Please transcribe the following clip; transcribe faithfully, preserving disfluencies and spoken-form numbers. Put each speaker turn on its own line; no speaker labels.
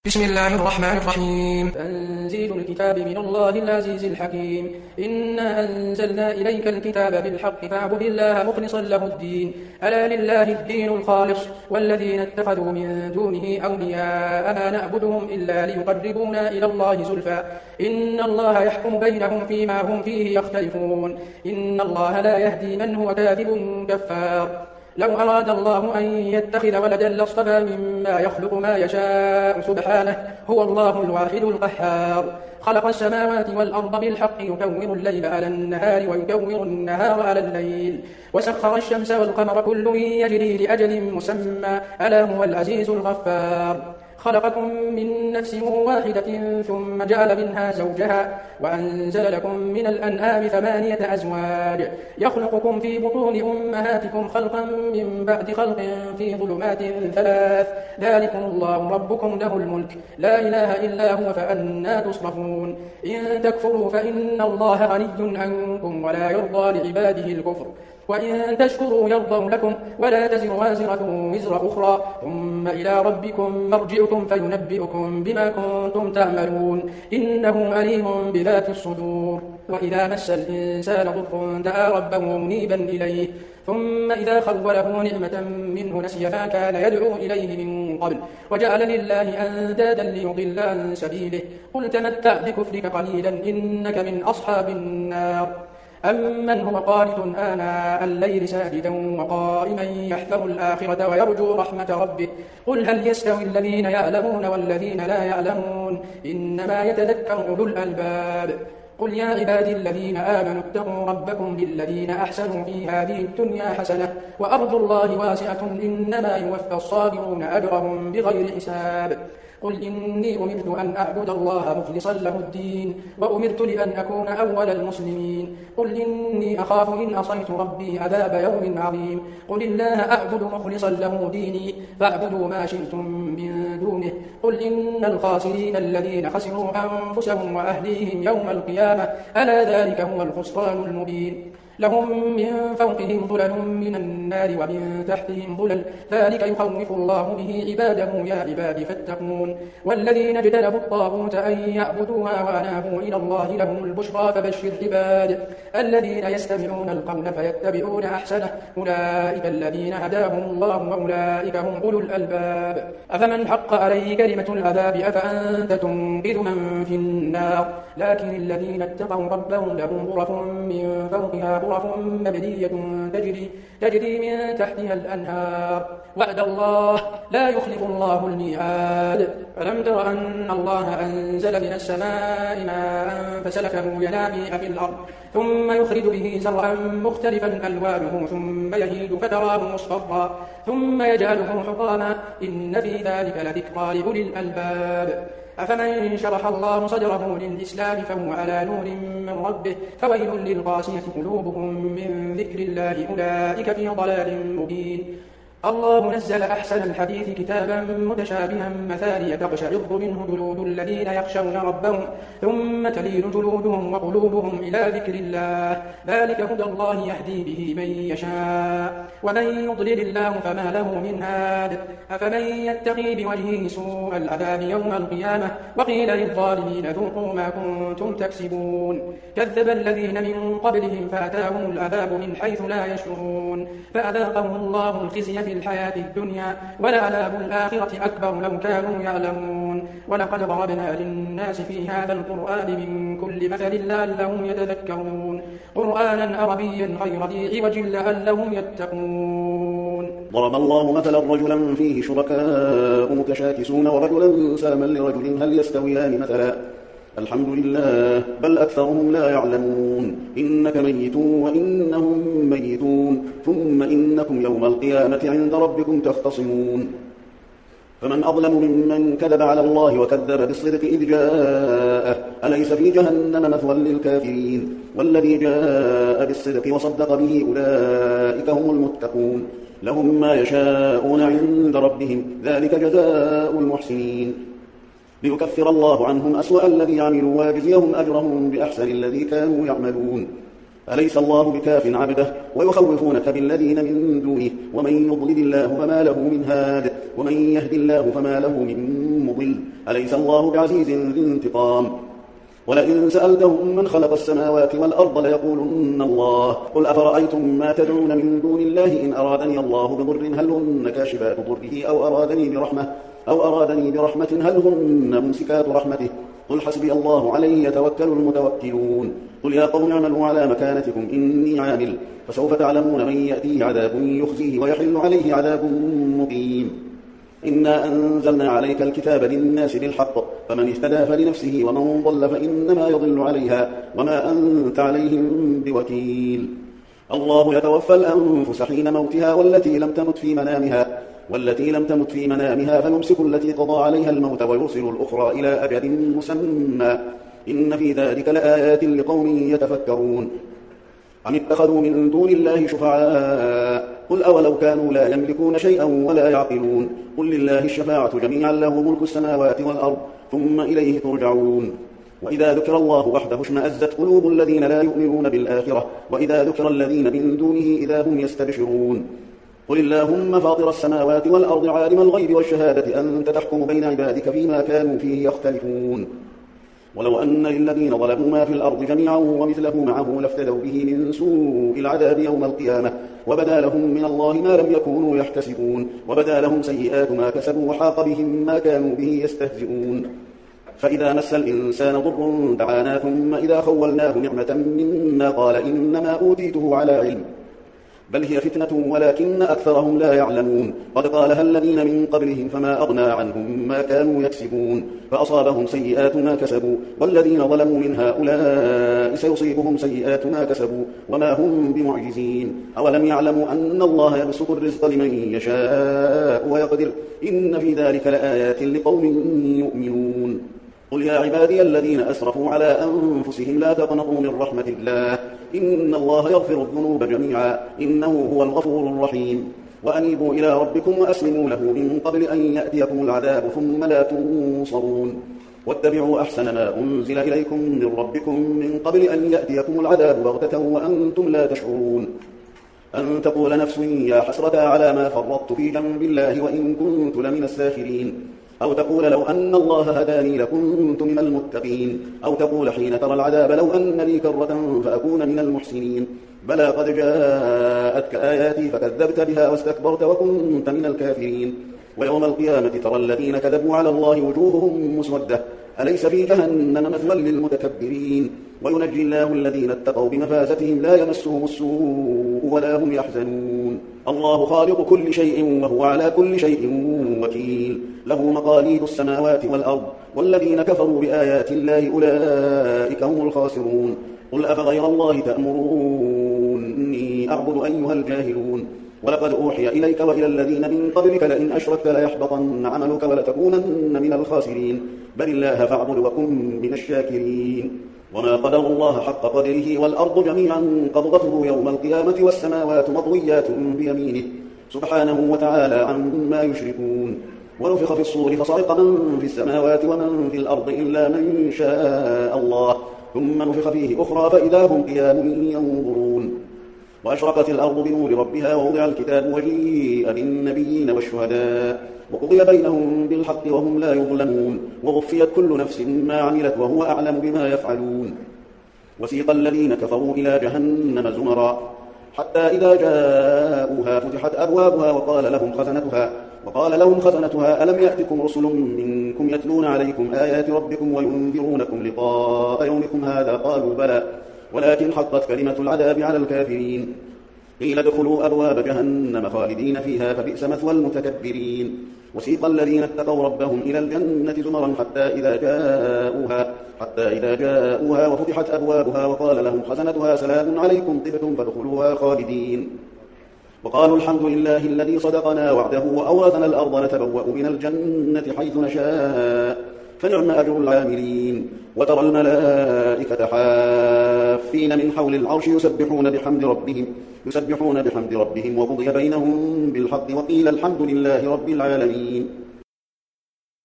بسم الله الرحمن الرحيم.
تنزيل الكتاب من الله العزيز الحكيم. إنا أنزلنا إليك الكتاب بالحق فاعبد الله مخلصا له الدين. ألا لله الدين الخالص والذين اتخذوا من دونه أولياء ما نعبدهم إلا ليقربونا إلى الله زلفى إن الله يحكم بينهم فيما هم فيه يختلفون. إن الله لا يهدي من هو كاذب كفار. لو أراد الله أن يتخذ ولدا لاصطفى مما يخلق ما يشاء سبحانه هو الله الواحد القهار. خلق السماوات والأرض بالحق يكور الليل على النهار ويكور النهار على الليل وسخر الشمس والقمر كل يجري لأجل مسمى ألا هو العزيز الغفار. خلقكم من نفس واحدة ثم جعل منها زوجها وأنزل لكم من الأنعام ثمانية أزواج يخلقكم في بطون أمهاتكم خلقا من بعد خلق في ظلمات ثلاث ذلكم الله ربكم له الملك لا إله إلا هو فأنا تصرفون. إن تكفروا فإن الله غني عنكم ولا يرضى لعباده الكفر وإن تشكروا يرضوا لكم ولا تزر وازرة وزر أخرى ثم إلى ربكم مرجعكم فينبئكم بما كنتم تعملون إنه عليم بذات الصدور. وإذا مس الإنسان ضر دعا ربه منيبا إليه ثم إذا خوله نعمة منه نسي ما كان يدعو إليه من قبل وجعل لله أندادا ليضل عن سبيله قل تمتع بكفرك قليلا إنك من أصحاب النار. أمن هو قانت آناء الليل ساجدا وقائما يحذر الآخرة ويرجو رحمة ربه قل هل يستوي الذين يعلمون والذين لا يعلمون إنما يتذكر أولو الألباب. قل يا عبادي الذين آمنوا اتقوا ربكم للذين أحسنوا في هذه الدنيا حسنة وأرض الله واسعة إنما يوفى الصابرون أجرهم بغير حساب. قل إني أمرت أن أعبد الله مخلصا له الدين وأمرت لأن أكون أول المسلمين. قل إني أخاف إن عصيت ربي عذاب يوم عظيم. قل الله أعبد مخلصا له ديني فاعبدوا ما شئتم من دونه. قل إن الخاسرين الذين خسروا أنفسهم وأهليهم يوم القيامة ألا ذلك هو الخسران المبين. لهم من فوقهم ظلل من النار ومن تحتهم ظلل ذلك يخوف الله به عباده يا عباد فاتقون. والذين اجتنبوا الطاغوت أن يعبدوها وأنابوا إلى الله لهم البشرى فبشر عباد الذين يستمعون القول فيتبعون أحسنه أولئك الذين هداهم الله وأولئك هم أولو الألباب. أفمن حق عليه كلمة العذاب أفأنت تنقذ من في النار لكن الذين اتقوا ربهم لهم غرف من فوقها غرف مبنية تجري, تجري من تحتها الأنهار وعد الله لا يخلف الله الميعاد. ألم تر أن الله أنزل من السماء ماء فسلكه ينابيع في الأرض ثم يخرج به زرعا مختلفا ألوانه ثم يهيج فتراه مصفرا ثم يجعله حطاما إن في ذلك لذكرى لأولي الألباب. أفمن شرح الله صدره للإسلام فهو على نور من ربه فويل للقاسية قلوبهم من ذكر الله أولئك في ضلال مبين. الله نزل أحسن الحديث كتابا متشابها مثانية تقشعر منه جلود الذين يخشون ربهم ثم تلين جلودهم وقلوبهم إلى ذكر الله ذلك هدى الله يهدي به من يشاء ومن يضلل الله فما له من هاد. أفمن يتقي بوجهه سوء العذاب يوم القيامة وقيل للظالمين ذوقوا ما كنتم تكسبون. كذب الذين من قبلهم فأتاهم العذاب من حيث لا يشعرون فأذاقهم الله الخزي في الحياة الدنيا ولعذاب الآخرة أكبر لو كانوا يعلمون. ولقد ضربنا للناس في هذا القرآن من كل مثل لعلهم يتذكرون قرآنا عربيا غير ذي عوج لعلهم يتقون.
ضرب الله مثلا رجلا فيه شركاء متشاكسون ورجلا سلما لرجل هل يستويان مثلا الحمد لله بل أكثرهم لا يعلمون. إنك ميت وإنهم ميتون ثم إنكم يوم القيامة عند ربكم تختصمون. فمن أظلم ممن كذب على الله وكذب بالصدق إذ جاءه أليس في جهنم مثوى للكافرين والذي جاء بالصدق وصدق به أولئك هم المتقون. لهم ما يشاءون عند ربهم ذلك جزاء المحسنين. ليكفر الله عنهم أسوأ الذي عملوا ويجزيهم أجرهم بأحسن الذي كانوا يعملون. أليس الله بكاف عبده ويخوفونك بالذين من دونه ومن يضلل الله فما له من هاد ومن يهد الله فما له من مضل أليس الله بعزيز ذي انتقام ولئن سألتهم من خلق السماوات والأرض ليقولن الله قل أفرأيتم ما تدعون من دون الله إن أرادني الله بضر هل هن كاشفات ضره أو أرادني برحمة أو أرادني برحمة هل هن ممسكات رحمته قل حسبي الله عليه يتوكل المتوكلون قل يا قوم اعملوا على مكانتكم إني عامل فسوف تعلمون من يأتيه عذاب يخزيه ويحل عليه عذاب مقيم إنا أنزلنا عليك الكتاب للناس بالحق فمن اهتدى فلنفسه ومن ضل فإنما يضل عليها وما أنت عليهم بوكيل الله يتوفى الأنفس حين موتها والتي لم تمت في منامها والتي لم تمت في منامها فيمسك التي قضى عليها الموت ويرسل الأخرى إلى أجل مسمى إن في ذلك لآيات لقوم يتفكرون أم اتخذوا من دون الله شفعاء قل أولو كانوا لا يملكون شيئا ولا يعقلون قل لله الشفاعة جميعا له ملك السماوات والأرض ثم إليه ترجعون وإذا ذكر الله وحده اشمأزت قلوب الذين لا يؤمنون بالآخرة وإذا ذكر الذين من دونه إذا هم يستبشرون قل اللهم فاطر السماوات والأرض عالم الغيب والشهادة أنت تحكم بين عبادك فيما كانوا فيه يختلفون ولو أن للذين ظلموا ما في الأرض جميعا ومثله معه لافتدوا به من سوء العذاب يوم القيامة وبدا لهم من الله ما لم يكونوا يحتسبون وبدا لهم سيئات ما كسبوا وحاق بهم ما كانوا به يستهزئون فإذا مس الإنسان ضر دعانا ثم إذا خولناه نعمة منا قال إنما أوتيته على علم بل هي فتنة ولكن أكثرهم لا يعلمون قد قالها الذين من قبلهم فما أغنى عنهم ما كانوا يكسبون فأصابهم سيئات ما كسبوا والذين ظلموا من هؤلاء سيصيبهم سيئات ما كسبوا وما هم بمعجزين أولم يعلموا أن الله يبسط الرزق لمن يشاء ويقدر إن في ذلك لآيات لقوم يؤمنون قل يا عبادي الذين أسرفوا على أنفسهم لا تقنطوا من رحمة الله إن الله يغفر الذنوب جميعا إنه هو الغفور الرحيم وأنيبوا إلى ربكم وأسلموا له من قبل أن يأتيكم العذاب ثم لا تنصرون واتبعوا أحسن ما أنزل إليكم من ربكم من قبل أن يأتيكم العذاب بغتة وأنتم لا تشعرون أن تقول نفس يا حسرة على ما فرطت في جنب الله وإن كنت لمن الساخرين أو تقول لو أن الله هداني لكنت من المتقين أو تقول حين ترى العذاب لو أن لي كرة فأكون من المحسنين بلى قد جاءتك آياتي فكذبت بها واستكبرت وكنت من الكافرين ويوم القيامة ترى الذين كذبوا على الله وجوههم مسودة أليس في جهنم مثوى للمتكبرين وينجي الله الذين اتقوا بمفازتهم لا يمسهم السوء ولا هم يحزنون الله خالق كل شيء وهو على كل شيء وكيل له مقاليد السماوات والأرض والذين كفروا بآيات الله أولئك هم الخاسرون قل أفغير الله تأمروني أعبد أيها الجاهلون ولقد أوحي إليك وإلى الذين من قبلك لئن أشركت ليحبطن عملك ولتكونن من الخاسرين بل الله فاعبد وكن من الشاكرين وما قدر الله حق قدره والأرض جميعا قبضته يوم القيامة والسماوات مطويات بيمينه سبحانه وتعالى عما يشركون ونفخ في الصور فصعق من في السماوات ومن في الأرض إلا من شاء الله ثم نفخ فيه أخرى فإذا هم قيام ينظرون وأشرقت الأرض بنور ربها ووضع الكتاب وجيء بالنبيين والشهداء وقضي بينهم بالحق وهم لا يظلمون ووفيت كل نفس ما عملت وهو أعلم بما يفعلون وسيق الذين كفروا إلى جهنم زمرا حتى إذا جاءوها فتحت أبوابها وقال لهم خزنتها وقال لهم خزنتها ألم يأتكم رسل منكم يتلون عليكم آيات ربكم وينذرونكم لقاء يومكم هذا قالوا بلى ولكن حقت كلمة العذاب على الكافرين قيل ادخلوا أبواب جهنم خالدين فيها فبئس مثوى المتكبرين وسيق الذين اتقوا ربهم إلى الجنة زمرا حتى إذا جاءوها حتى إذا جاءوها وفتحت أبوابها وقال لهم خزنتها سلام عليكم طبتم فادخلوها خالدين وقالوا الحمد لله الذي صدقنا وعده وأورثنا الأرض نتبوأ من الجنة حيث نشاء فنعم أجر العاملين وترى الملائكة حافين من حول العرش يسبحون بحمد ربهم يسبحون بحمد ربهم وقضي بينهم بالحق وقيل الحمد لله رب العالمين